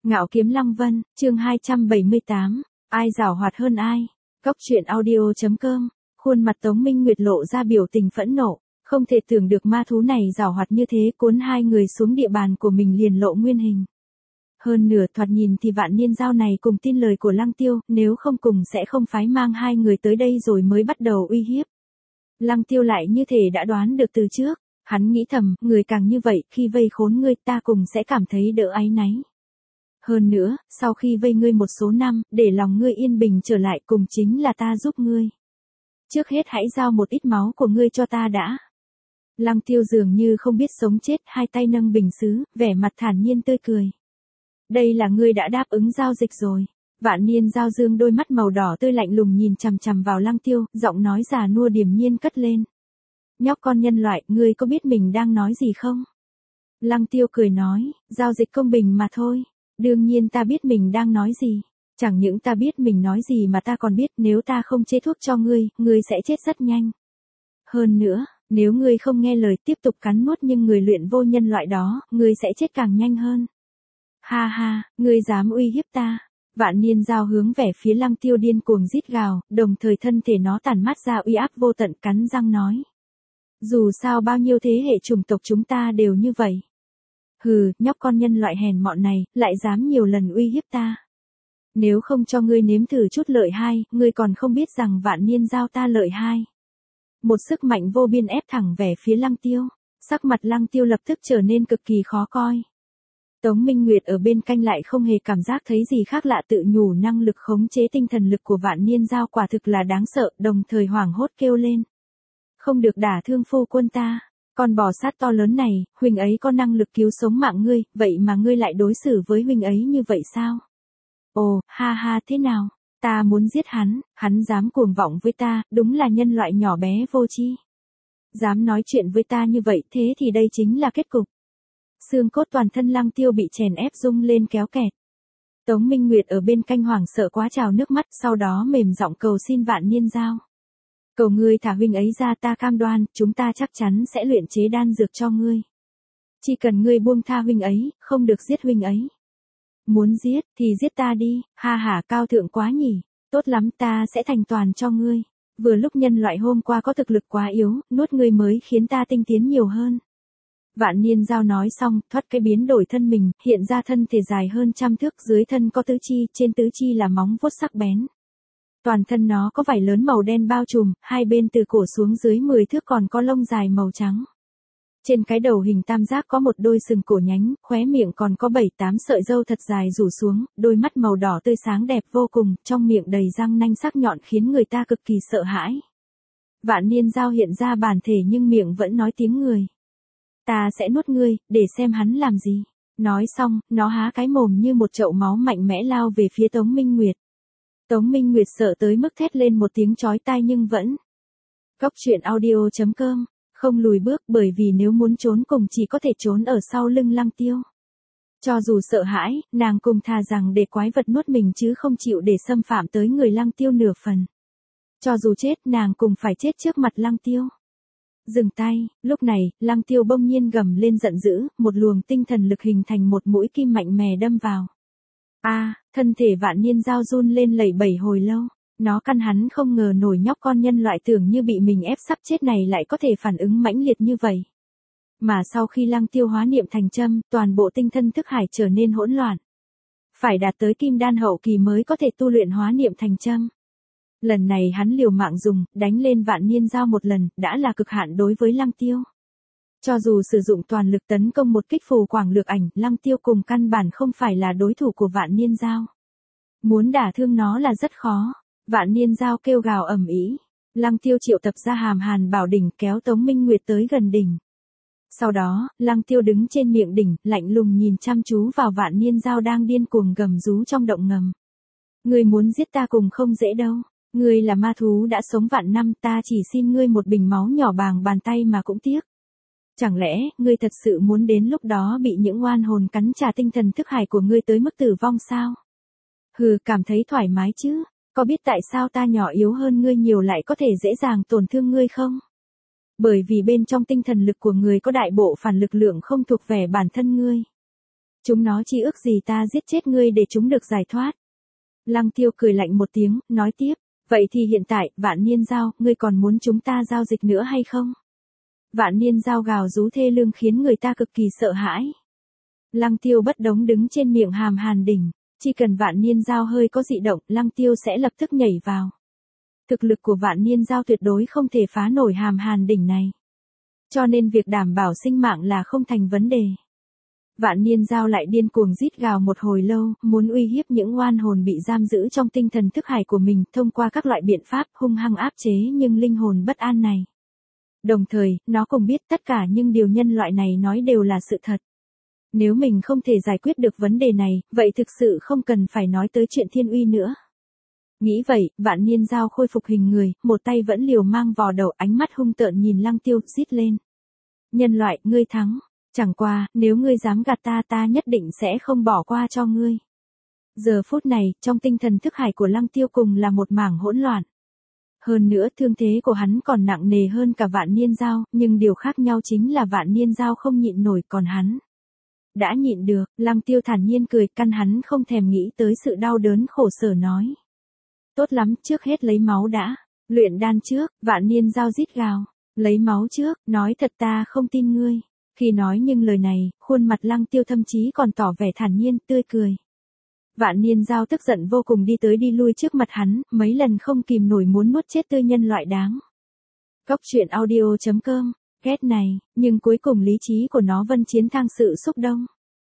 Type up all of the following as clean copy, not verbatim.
Ngạo Kiếm Lăng Vân, chương 278, ai giảo hoạt hơn ai? Cốc truyện audio.com. Khuôn mặt Tống Minh Nguyệt lộ ra biểu tình phẫn nộ, không thể tưởng được ma thú này giảo hoạt như thế, cuốn hai người xuống địa bàn của mình liền lộ nguyên hình. Hơn nửa thoạt nhìn thì Vạn Niên Giao này cùng tin lời của Lăng Tiêu, nếu không cùng sẽ không phái mang hai người tới đây rồi mới bắt đầu uy hiếp. Lăng Tiêu lại như thể đã đoán được từ trước, hắn nghĩ thầm, người càng như vậy, khi vây khốn ngươi ta cùng sẽ cảm thấy đỡ áy náy. Hơn nữa, sau khi vây ngươi một số năm, để lòng ngươi yên bình trở lại cùng chính là ta giúp ngươi. Trước hết hãy giao một ít máu của ngươi cho ta đã. Lăng Tiêu dường như không biết sống chết, hai tay nâng bình sứ, vẻ mặt thản nhiên tươi cười. Đây là ngươi đã đáp ứng giao dịch rồi. Vạn Niên Giao dương đôi mắt màu đỏ tươi lạnh lùng nhìn chằm chằm vào Lăng Tiêu, giọng nói già nua điềm nhiên cất lên. Nhóc con nhân loại, ngươi có biết mình đang nói gì không? Lăng Tiêu cười nói, giao dịch công bình mà thôi. Đương nhiên ta biết mình đang nói gì. Chẳng những ta biết mình nói gì mà ta còn biết nếu ta không chế thuốc cho ngươi, ngươi sẽ chết rất nhanh. Hơn nữa, nếu ngươi không nghe lời tiếp tục cắn nuốt nhưng người luyện vô nhân loại đó, ngươi sẽ chết càng nhanh hơn. Ha ha, ngươi dám uy hiếp ta. Vạn Niên Giao hướng về phía Lăng Tiêu điên cuồng rít gào, đồng thời thân thể nó tản mát ra uy áp vô tận, cắn răng nói. Dù sao bao nhiêu thế hệ chủng tộc chúng ta đều như vậy. Hừ, nhóc con nhân loại hèn mọn này, lại dám nhiều lần uy hiếp ta. Nếu không cho ngươi nếm thử chút lợi hai, ngươi còn không biết rằng Vạn Niên Giao ta lợi hai. Một sức mạnh vô biên ép thẳng về phía Lăng Tiêu. Sắc mặt Lăng Tiêu lập tức trở nên cực kỳ khó coi. Tống Minh Nguyệt ở bên cạnh lại không hề cảm giác thấy gì khác lạ, tự nhủ năng lực khống chế tinh thần lực của Vạn Niên Giao quả thực là đáng sợ, đồng thời hoảng hốt kêu lên. Không được đả thương phu quân ta. Con bò sát to lớn này, huynh ấy có năng lực cứu sống mạng ngươi, vậy mà ngươi lại đối xử với huynh ấy như vậy sao? Ồ, ha ha, thế nào? Ta muốn giết hắn dám cuồng vọng với ta, đúng là nhân loại nhỏ bé vô tri. Dám nói chuyện với ta như vậy, thế thì đây chính là kết cục. Xương cốt toàn thân Lăng Tiêu bị chèn ép rung lên kéo kẹt. Tống Minh Nguyệt ở bên cạnh hoảng sợ quá trào nước mắt, sau đó mềm giọng cầu xin Vạn Niên Giao. Cầu ngươi thả huynh ấy ra, ta cam đoan, chúng ta chắc chắn sẽ luyện chế đan dược cho ngươi. Chỉ cần ngươi buông tha huynh ấy, không được giết huynh ấy. Muốn giết, thì giết ta đi, ha ha, cao thượng quá nhỉ, tốt lắm, ta sẽ thành toàn cho ngươi. Vừa lúc nhân loại hôm qua có thực lực quá yếu, nuốt ngươi mới khiến ta tinh tiến nhiều hơn. Vạn Niên Giao nói xong, thoát cái biến đổi thân mình, hiện ra thân thể dài hơn 100 thước, dưới thân có tứ chi, trên tứ chi là móng vuốt sắc bén. Toàn thân nó có vảy lớn màu đen bao trùm, hai bên từ cổ xuống dưới 10 thước còn có lông dài màu trắng. Trên cái đầu hình tam giác có một đôi sừng cổ nhánh, khóe miệng còn có 7-8 sợi râu thật dài rủ xuống, đôi mắt màu đỏ tươi sáng đẹp vô cùng, trong miệng đầy răng nanh sắc nhọn khiến người ta cực kỳ sợ hãi. Vạn Niên Giao hiện ra bản thể nhưng miệng vẫn nói tiếng người. Ta sẽ nuốt ngươi, để xem hắn làm gì. Nói xong, nó há cái mồm như một chậu máu mạnh mẽ lao về phía Tống Minh Nguyệt. Tống Minh Nguyệt sợ tới mức thét lên một tiếng chói tai nhưng vẫn. Cốc truyện audio.com, không lùi bước, bởi vì nếu muốn trốn cùng chỉ có thể trốn ở sau lưng Lăng Tiêu. Cho dù sợ hãi, nàng cùng thà rằng để quái vật nuốt mình chứ không chịu để xâm phạm tới người Lăng Tiêu nửa phần. Cho dù chết, nàng cùng phải chết trước mặt Lăng Tiêu. Dừng tay, lúc này, Lăng Tiêu bỗng nhiên gầm lên giận dữ, một luồng tinh thần lực hình thành một mũi kim mạnh mẽ đâm vào. Thân thể Vạn Niên Giao run lên lẩy bẩy hồi lâu. Nó căn hắn không ngờ nổi nhóc con nhân loại tưởng như bị mình ép sắp chết này lại có thể phản ứng mãnh liệt như vậy. Mà sau khi Lăng Tiêu hóa niệm thành châm, toàn bộ tinh thần thức hải trở nên hỗn loạn. Phải đạt tới kim đan hậu kỳ mới có thể tu luyện hóa niệm thành châm. Lần này hắn liều mạng dùng, đánh lên Vạn Niên Giao một lần, đã là cực hạn đối với Lăng Tiêu. Cho dù sử dụng toàn lực tấn công một kích phù quảng lược ảnh, Lăng Tiêu cùng căn bản không phải là đối thủ của Vạn Niên Giao. Muốn đả thương nó là rất khó. Vạn Niên Giao kêu gào ầm ĩ. Lăng Tiêu triệu tập ra Hàm Hàn Bảo đỉnh kéo Tống Minh Nguyệt tới gần đỉnh. Sau đó, Lăng Tiêu đứng trên miệng đỉnh, lạnh lùng nhìn chăm chú vào Vạn Niên Giao đang điên cuồng gầm rú trong động ngầm. Ngươi muốn giết ta cùng không dễ đâu. Ngươi là ma thú đã sống vạn năm, ta chỉ xin ngươi một bình máu nhỏ bằng bàn tay mà cũng tiếc. Chẳng lẽ, ngươi thật sự muốn đến lúc đó bị những oan hồn cắn trả tinh thần thức hải của ngươi tới mức tử vong sao? Hừ, cảm thấy thoải mái chứ? Có biết tại sao ta nhỏ yếu hơn ngươi nhiều lại có thể dễ dàng tổn thương ngươi không? Bởi vì bên trong tinh thần lực của ngươi có đại bộ phản lực lượng không thuộc về bản thân ngươi. Chúng nó chi ước gì ta giết chết ngươi để chúng được giải thoát. Lăng Tiêu cười lạnh một tiếng, nói tiếp, vậy thì hiện tại, Vạn Niên Giao, ngươi còn muốn chúng ta giao dịch nữa hay không? Vạn Niên Giao gào rú thê lương khiến người ta cực kỳ sợ hãi. Lăng Tiêu bất đống đứng trên miệng hàm hàn đỉnh, chỉ cần Vạn Niên Giao hơi có dị động, Lăng Tiêu sẽ lập tức nhảy vào. Thực lực của Vạn Niên Giao tuyệt đối không thể phá nổi hàm hàn đỉnh này. Cho nên việc đảm bảo sinh mạng là không thành vấn đề. Vạn Niên Giao lại điên cuồng rít gào một hồi lâu, muốn uy hiếp những oan hồn bị giam giữ trong tinh thần thức hải của mình thông qua các loại biện pháp hung hăng áp chế nhưng linh hồn bất an này. Đồng thời, nó cũng biết tất cả những điều nhân loại này nói đều là sự thật. Nếu mình không thể giải quyết được vấn đề này, vậy thực sự không cần phải nói tới chuyện thiên uy nữa. Nghĩ vậy, Vạn Niên Giao khôi phục hình người, một tay vẫn liều mang vò đầu, ánh mắt hung tợn nhìn Lăng Tiêu, rít lên. Nhân loại, ngươi thắng. Chẳng qua, nếu ngươi dám gạt ta, ta nhất định sẽ không bỏ qua cho ngươi. Giờ phút này, trong tinh thần thức hải của Lăng Tiêu cùng là một mảng hỗn loạn. Hơn nữa, thương thế của hắn còn nặng nề hơn cả Vạn Niên Giao, nhưng điều khác nhau chính là Vạn Niên Giao không nhịn nổi, còn hắn đã nhịn được. Lăng Tiêu thản nhiên cười, căn hắn không thèm nghĩ tới sự đau đớn khổ sở nói. Tốt lắm, trước hết lấy máu đã. Luyện đan trước, Vạn Niên Giao rít gào. Lấy máu trước, nói thật ta không tin ngươi. Khi nói những lời này, khuôn mặt Lăng Tiêu thậm chí còn tỏ vẻ thản nhiên, tươi cười. Vạn Niên Giao tức giận vô cùng đi tới đi lui trước mặt hắn, mấy lần không kìm nổi muốn nuốt chết tươi nhân loại đáng. Cốc truyện audio.com, ghét này, nhưng cuối cùng lý trí của nó vẫn chiến thắng sự xúc động.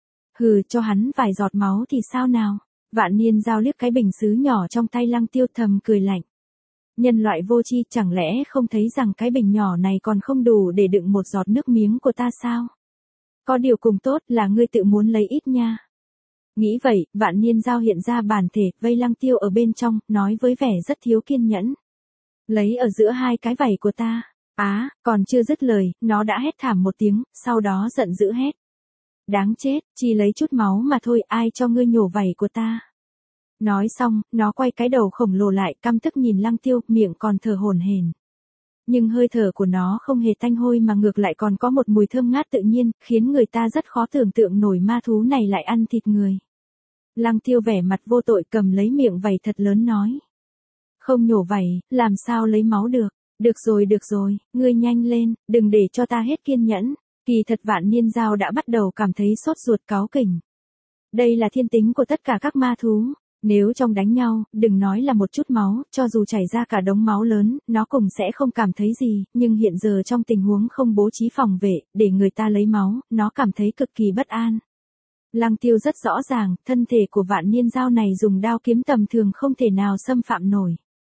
Hừ, cho hắn vài giọt máu thì sao nào? Vạn Niên Giao liếc cái bình sứ nhỏ trong tay Lăng Tiêu thầm cười lạnh. Nhân loại vô tri, chẳng lẽ không thấy rằng cái bình nhỏ này còn không đủ để đựng một giọt nước miếng của ta sao? Có điều cùng tốt là ngươi tự muốn lấy ít nha. Nghĩ vậy, Vạn Niên Giao hiện ra bản thể, vây Lăng Tiêu ở bên trong, nói với vẻ rất thiếu kiên nhẫn. Lấy ở giữa hai cái vảy của ta. Còn chưa dứt lời, nó đã hét thảm một tiếng, sau đó giận dữ hét. Đáng chết, chỉ lấy chút máu mà thôi, ai cho ngươi nhổ vảy của ta. Nói xong, nó quay cái đầu khổng lồ lại, căm tức nhìn Lăng Tiêu, miệng còn thở hổn hển. Nhưng hơi thở của nó không hề tanh hôi mà ngược lại còn có một mùi thơm ngát tự nhiên, khiến người ta rất khó tưởng tượng nổi ma thú này lại ăn thịt người. Lăng Tiêu vẻ mặt vô tội cầm lấy miệng vảy thật lớn nói. Không nhổ vảy, làm sao lấy máu được? Được rồi, ngươi nhanh lên, đừng để cho ta hết kiên nhẫn. Kỳ thật Vạn Niên Giao đã bắt đầu cảm thấy sốt ruột cáu kỉnh. Đây là thiên tính của tất cả các ma thú. Nếu trong đánh nhau, đừng nói là một chút máu, cho dù chảy ra cả đống máu lớn, nó cũng sẽ không cảm thấy gì, nhưng hiện giờ trong tình huống không bố trí phòng vệ, để người ta lấy máu, nó cảm thấy cực kỳ bất an. Lăng Tiêu rất rõ ràng, thân thể của Vạn Niên Giao này dùng đao kiếm tầm thường không thể nào xâm phạm nổi.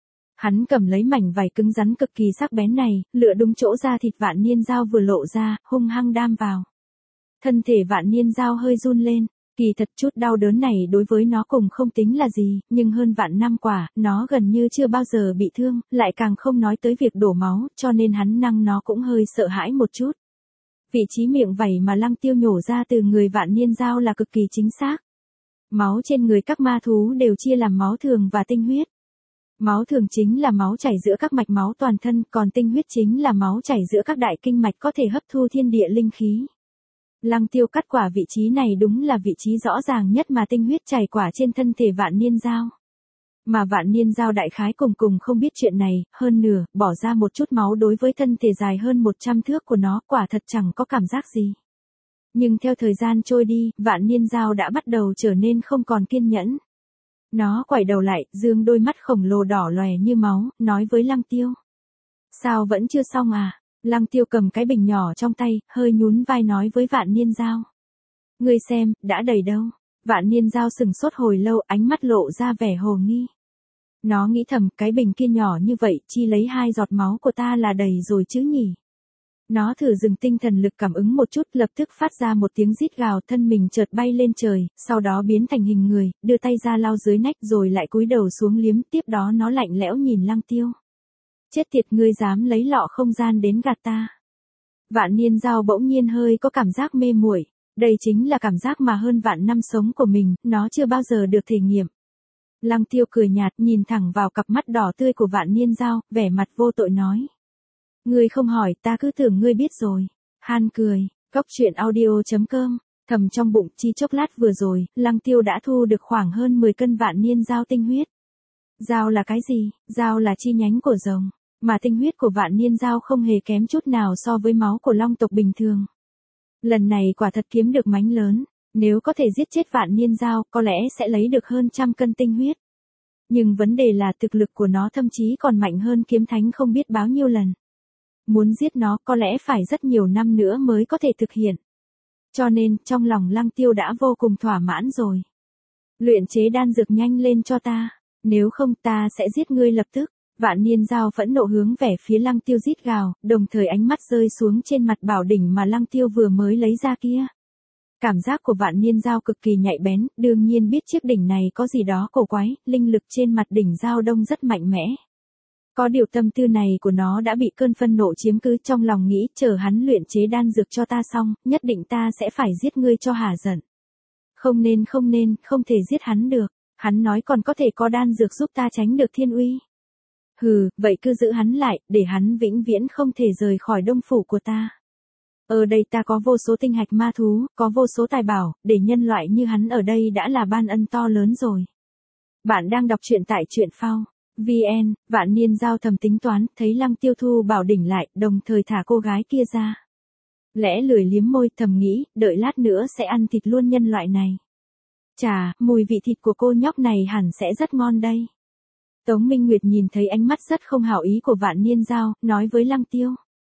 Hắn cầm lấy mảnh vảy cứng rắn cực kỳ sắc bén này, lựa đúng chỗ da thịt Vạn Niên Giao vừa lộ ra, hung hăng đam vào. Thân thể Vạn Niên Giao hơi run lên. Kỳ thật chút đau đớn này đối với nó cũng không tính là gì, nhưng hơn vạn năm qua, nó gần như chưa bao giờ bị thương, lại càng không nói tới việc đổ máu, cho nên hắn nó cũng hơi sợ hãi một chút. Vị trí miệng vảy mà Lăng Tiêu nhổ ra từ người Vạn Niên Giao là cực kỳ chính xác. Máu trên người các ma thú đều chia làm máu thường và tinh huyết. Máu thường chính là máu chảy giữa các mạch máu toàn thân, còn tinh huyết chính là máu chảy giữa các đại kinh mạch có thể hấp thu thiên địa linh khí. Lăng Tiêu cắt quả vị trí này đúng là vị trí rõ ràng nhất mà tinh huyết chảy quả trên thân thể Vạn Niên Giao. Mà Vạn Niên Giao đại khái cùng không biết chuyện này, hơn nửa, bỏ ra một chút máu đối với thân thể dài hơn 100 thước của nó, quả thật chẳng có cảm giác gì. Nhưng theo thời gian trôi đi, Vạn Niên Giao đã bắt đầu trở nên không còn kiên nhẫn. Nó quay đầu lại, dương đôi mắt khổng lồ đỏ lòe như máu, nói với Lăng Tiêu. Sao vẫn chưa xong à? Lăng Tiêu cầm cái bình nhỏ trong tay, hơi nhún vai nói với Vạn Niên Giao. Ngươi xem, đã đầy đâu. Vạn Niên Giao sừng sốt hồi lâu, ánh mắt lộ ra vẻ hồ nghi. Nó nghĩ thầm, cái bình kia nhỏ như vậy, chi lấy 2 giọt máu của ta là đầy rồi chứ nhỉ. Nó thử dừng tinh thần lực cảm ứng một chút, lập tức phát ra một tiếng rít gào, thân mình chợt bay lên trời, sau đó biến thành hình người, đưa tay ra lau dưới nách rồi lại cúi đầu xuống liếm, tiếp đó nó lạnh lẽo nhìn Lăng Tiêu. Chết tiệt, ngươi dám lấy lọ không gian đến gạt ta. Vạn Niên Giao bỗng nhiên hơi có cảm giác mê muội, đây chính là cảm giác mà hơn vạn năm sống của mình, nó chưa bao giờ được thể nghiệm. Lăng Tiêu cười nhạt nhìn thẳng vào cặp mắt đỏ tươi của Vạn Niên Giao, vẻ mặt vô tội nói. Ngươi không hỏi ta cứ tưởng ngươi biết rồi. Han cười, cốc truyện audio.com Thầm trong bụng, chi chốc lát vừa rồi, Lăng Tiêu đã thu được khoảng hơn 10 cân vạn niên dao tinh huyết. Dao là cái gì? Dao là chi nhánh của rồng, mà tinh huyết của vạn niên dao không hề kém chút nào so với máu của long tộc bình thường. Lần này quả thật kiếm được mánh lớn, nếu có thể giết chết vạn niên dao, có lẽ sẽ lấy được hơn 100 cân tinh huyết. Nhưng vấn đề là thực lực của nó thậm chí còn mạnh hơn kiếm thánh không biết bao nhiêu lần. Muốn giết nó có lẽ phải rất nhiều năm nữa mới có thể thực hiện. Cho nên, trong lòng Lăng Tiêu đã vô cùng thỏa mãn rồi. Luyện chế đan dược nhanh lên cho ta, nếu không ta sẽ giết ngươi lập tức. Vạn niên dao phẫn nộ hướng về phía Lăng Tiêu rít gào, đồng thời ánh mắt rơi xuống trên mặt bảo đỉnh mà Lăng Tiêu vừa mới lấy ra kia. Cảm giác của vạn niên dao cực kỳ nhạy bén, đương nhiên biết chiếc đỉnh này có gì đó cổ quái, linh lực trên mặt đỉnh dao đông rất mạnh mẽ. Có điều tâm tư này của nó đã bị cơn phân nộ chiếm cứ, trong lòng nghĩ chờ hắn luyện chế đan dược cho ta xong, nhất định ta sẽ phải giết ngươi cho hả giận. Không nên, không thể giết hắn được, hắn nói còn có thể có đan dược giúp ta tránh được thiên uy. Hừ, vậy cứ giữ hắn lại, để hắn vĩnh viễn không thể rời khỏi đông phủ của ta. Ở đây ta có vô số tinh hạch ma thú, có vô số tài bảo, để nhân loại như hắn ở đây đã là ban ân to lớn rồi. Bạn đang đọc truyện tại truyện phao VN, vạn niên giao thầm tính toán, thấy Lăng Tiêu thu bảo đỉnh lại, đồng thời thả cô gái kia ra. Lẽ lười liếm môi thầm nghĩ, đợi lát nữa sẽ ăn thịt luôn nhân loại này. Chà, mùi vị thịt của cô nhóc này hẳn sẽ rất ngon đây. Tống Minh Nguyệt nhìn thấy ánh mắt rất không hảo ý của vạn niên giao, nói với Lăng Tiêu.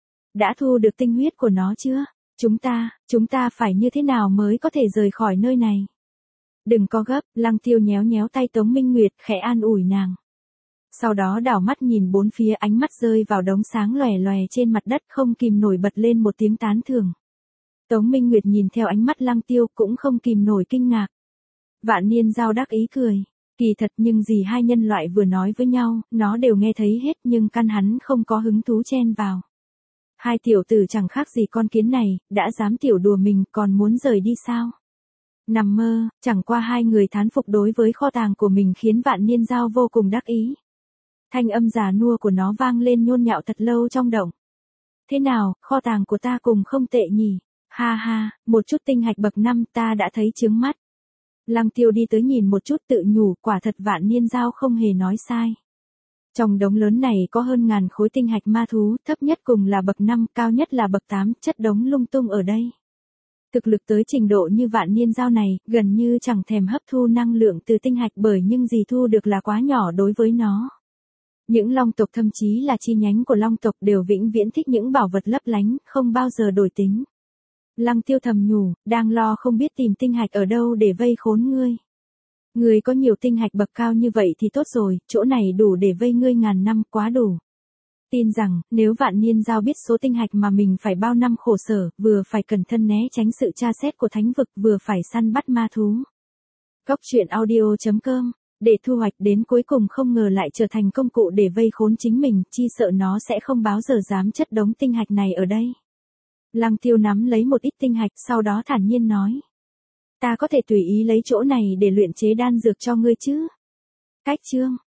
Đã thu được tinh huyết của nó chưa? Chúng ta phải như thế nào mới có thể rời khỏi nơi này? Đừng có gấp, Lăng Tiêu nhéo nhéo tay Tống Minh Nguyệt, khẽ an ủi nàng. Sau đó đảo mắt nhìn bốn phía, ánh mắt rơi vào đống sáng lòe lòe trên mặt đất, không kìm nổi bật lên một tiếng tán thưởng. Tống Minh Nguyệt nhìn theo ánh mắt Lăng Tiêu cũng không kìm nổi kinh ngạc. Vạn niên giao đắc ý cười. Kỳ thật nhưng gì hai nhân loại vừa nói với nhau, nó đều nghe thấy hết nhưng căn hắn không có hứng thú chen vào. Hai tiểu tử chẳng khác gì con kiến này, đã dám tiểu đùa mình còn muốn rời đi sao? Nằm mơ, chẳng qua hai người thán phục đối với kho tàng của mình khiến vạn niên giao vô cùng đắc ý. Thanh âm già nua của nó vang lên nhôn nhạo thật lâu trong động. Thế nào, kho tàng của ta cùng không tệ nhỉ? Ha ha, một chút tinh hạch bậc 5 ta đã thấy chướng mắt. Lăng Tiêu đi tới nhìn một chút tự nhủ, quả thật vạn niên giao không hề nói sai. Trong đống lớn này có hơn 1000 khối tinh hạch ma thú, thấp nhất cùng là bậc 5, cao nhất là bậc 8, chất đống lung tung ở đây. Thực lực tới trình độ như vạn niên giao này, gần như chẳng thèm hấp thu năng lượng từ tinh hạch bởi nhưng gì thu được là quá nhỏ đối với nó. Những long tộc thậm chí là chi nhánh của long tộc đều vĩnh viễn thích những bảo vật lấp lánh, không bao giờ đổi tính. Lăng Tiêu thầm nhủ, đang lo không biết tìm tinh hạch ở đâu để vây khốn ngươi. Ngươi có nhiều tinh hạch bậc cao như vậy thì tốt rồi, chỗ này đủ để vây ngươi ngàn năm, quá đủ. Tin rằng, nếu vạn niên giao biết số tinh hạch mà mình phải bao năm khổ sở, vừa phải cẩn thận né tránh sự tra xét của thánh vực, vừa phải săn bắt ma thú. Góc truyện audio.com, để thu hoạch đến cuối cùng không ngờ lại trở thành công cụ để vây khốn chính mình, chi sợ nó sẽ không báo giờ dám chất đống tinh hạch này ở đây. Lăng Tiêu nắm lấy một ít tinh hạch, sau đó thản nhiên nói. Ta có thể tùy ý lấy chỗ này để luyện chế đan dược cho ngươi chứ? Cách chương.